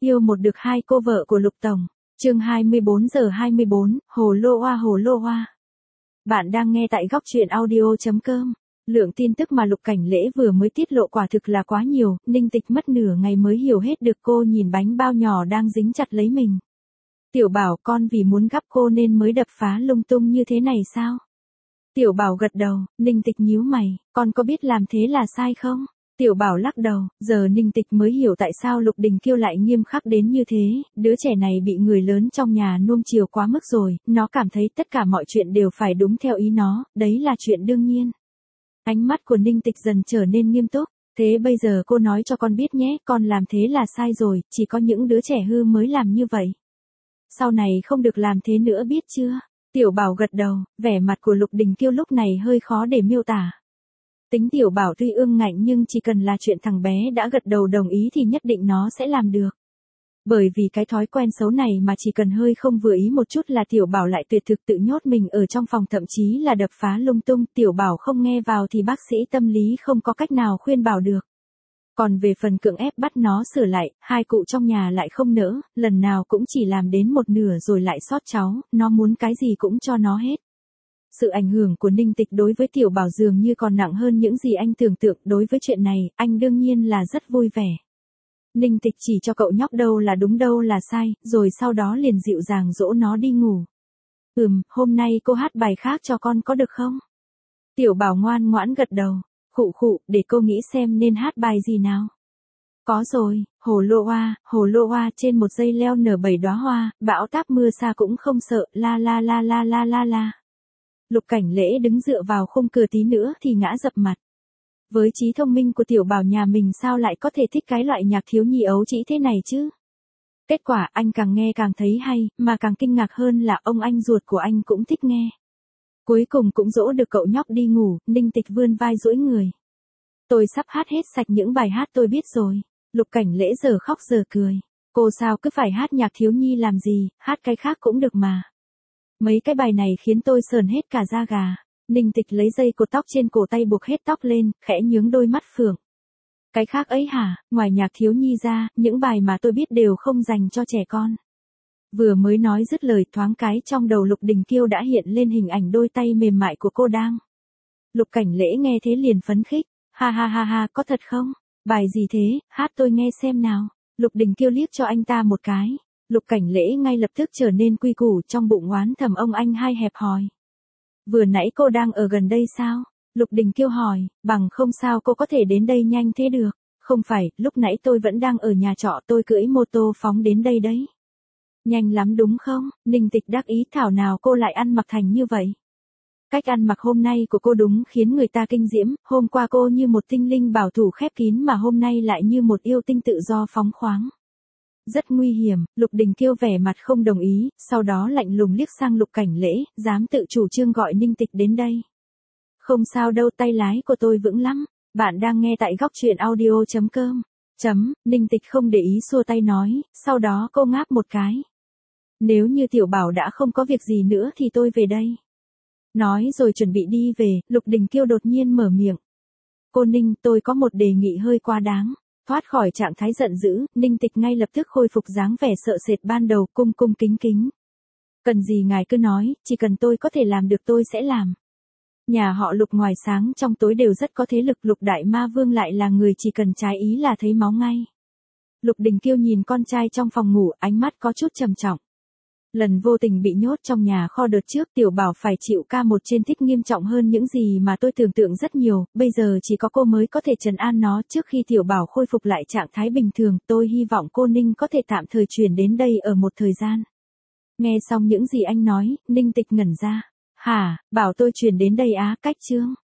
Yêu một được hai cô vợ của Lục Tổng. Chương 24:24, Hồ Lô Hoa Hồ Lô Hoa. Bạn đang nghe tại góc truyện audio.com. Lượng tin tức mà Lục Cảnh Lễ vừa mới tiết lộ quả thực là quá nhiều, Ninh Tịch mất nửa ngày mới hiểu hết được. Cô nhìn bánh bao nhỏ đang dính chặt lấy mình. Tiểu Bảo, con vì muốn gắp cô nên mới đập phá lung tung như thế này sao? Tiểu Bảo gật đầu. Ninh Tịch nhíu mày, con có biết làm thế là sai không? Tiểu Bảo lắc đầu. Giờ Ninh Tịch mới hiểu tại sao Lục Đình Kiêu lại nghiêm khắc đến như thế. Đứa trẻ này bị người lớn trong nhà nuông chiều quá mức rồi, nó cảm thấy tất cả mọi chuyện đều phải đúng theo ý nó, đấy là chuyện đương nhiên. Ánh mắt của Ninh Tịch dần trở nên nghiêm túc. Thế bây giờ cô nói cho con biết nhé, con làm thế là sai rồi, chỉ có những đứa trẻ hư mới làm như vậy. Sau này không được làm thế nữa biết chưa? Tiểu Bảo gật đầu, vẻ mặt của Lục Đình Kiêu lúc này hơi khó để miêu tả. Tính Tiểu Bảo tuy ương ngạnh nhưng chỉ cần là chuyện thằng bé đã gật đầu đồng ý thì nhất định nó sẽ làm được. Bởi vì cái thói quen xấu này mà chỉ cần hơi không vừa ý một chút là Tiểu Bảo lại tuyệt thực tự nhốt mình ở trong phòng, thậm chí là đập phá lung tung. Tiểu Bảo không nghe vào thì bác sĩ tâm lý không có cách nào khuyên bảo được. Còn về phần cưỡng ép bắt nó sửa lại, hai cụ trong nhà lại không nỡ, lần nào cũng chỉ làm đến một nửa rồi lại sót cháu, nó muốn cái gì cũng cho nó hết. Sự ảnh hưởng của Ninh Tịch đối với Tiểu Bảo dường như còn nặng hơn những gì anh tưởng tượng. Đối với chuyện này, anh đương nhiên là rất vui vẻ. Ninh Tịch chỉ cho cậu nhóc đâu là đúng đâu là sai, rồi sau đó liền dịu dàng dỗ nó đi ngủ. Hôm nay cô hát bài khác cho con có được không? Tiểu Bảo ngoan ngoãn gật đầu. Khụ khụ, để cô nghĩ xem nên hát bài gì nào. Có rồi, Hồ Lô Hoa, trên một dây leo nở 7 đóa hoa, bão táp mưa xa cũng không sợ, la la la la la la la. Lục Cảnh Lễ đứng dựa vào khung cửa tí nữa thì ngã dập mặt. Với trí thông minh của Tiểu Bảo nhà mình sao lại có thể thích cái loại nhạc thiếu nhi ấu trĩ thế này chứ? Kết quả anh càng nghe càng thấy hay, mà càng kinh ngạc hơn là ông anh ruột của anh cũng thích nghe. Cuối cùng cũng dỗ được cậu nhóc đi ngủ. Ninh Tịch vươn vai duỗi người. Tôi sắp hát hết sạch những bài hát tôi biết rồi. Lục Cảnh Lễ giờ khóc giờ cười. Cô sao cứ phải hát nhạc thiếu nhi làm gì, hát cái khác cũng được mà. Mấy cái bài này khiến tôi sờn hết cả da gà. Ninh Tịch lấy dây cột tóc trên cổ tay buộc hết tóc lên, khẽ nhướng đôi mắt phượng. Cái khác ấy hả? Ngoài nhạc thiếu nhi ra, những bài mà tôi biết đều không dành cho trẻ con. Vừa mới nói dứt lời thoáng cái trong đầu Lục Đình Kiêu đã hiện lên hình ảnh đôi tay mềm mại của cô đang. Lục Cảnh Lễ nghe thế liền phấn khích. Ha ha ha ha, có thật không? Bài gì thế, hát tôi nghe xem nào. Lục Đình Kiêu liếc cho anh ta một cái. Lục Cảnh Lễ ngay lập tức trở nên quy củ, trong bụng oán thầm ông anh hai hẹp hòi. Vừa nãy cô đang ở gần đây sao? Lục Đình Kiêu hỏi, bằng không sao cô có thể đến đây nhanh thế được? Không phải, lúc nãy tôi vẫn đang ở nhà trọ, tôi cưỡi mô tô phóng đến đây đấy. Nhanh lắm đúng không? Ninh Tịch đắc ý, thảo nào cô lại ăn mặc thành như vậy. Cách ăn mặc hôm nay của cô đúng khiến người ta kinh diễm, hôm qua cô như một tinh linh bảo thủ khép kín mà hôm nay lại như một yêu tinh tự do phóng khoáng. Rất nguy hiểm. Lục Đình Kiêu vẻ mặt không đồng ý, sau đó lạnh lùng liếc sang Lục Cảnh Lễ, dám tự chủ trương gọi Ninh Tịch đến đây. Không sao đâu, tay lái của tôi vững lắm. Bạn đang nghe tại góc truyện audio.com. Ninh Tịch không để ý xua tay nói, sau đó cô ngáp một cái. Nếu như Tiểu Bảo đã không có việc gì nữa thì tôi về đây. Nói rồi chuẩn bị đi về, Lục Đình Kiêu đột nhiên mở miệng. Cô Ninh, tôi có một đề nghị hơi quá đáng. Thoát khỏi trạng thái giận dữ, Ninh Tịch ngay lập tức khôi phục dáng vẻ sợ sệt ban đầu, cung cung kính kính. Cần gì ngài cứ nói, chỉ cần tôi có thể làm được tôi sẽ làm. Nhà họ Lục ngoài sáng trong tối đều rất có thế lực, Lục Đại Ma Vương lại là người chỉ cần trái ý là thấy máu ngay. Lục Đình Kiêu nhìn con trai trong phòng ngủ, ánh mắt có chút trầm trọng. Lần vô tình bị nhốt trong nhà kho đợt trước, Tiểu Bảo phải chịu ca một trên thích nghiêm trọng hơn những gì mà tôi tưởng tượng rất nhiều, bây giờ chỉ có cô mới có thể trấn an nó. Trước khi Tiểu Bảo khôi phục lại trạng thái bình thường, tôi hy vọng cô Ninh có thể tạm thời chuyển đến đây ở một thời gian. Nghe xong những gì anh nói, Ninh Tịch ngẩn ra. Hả, bảo tôi chuyển đến đây á? Cách chương.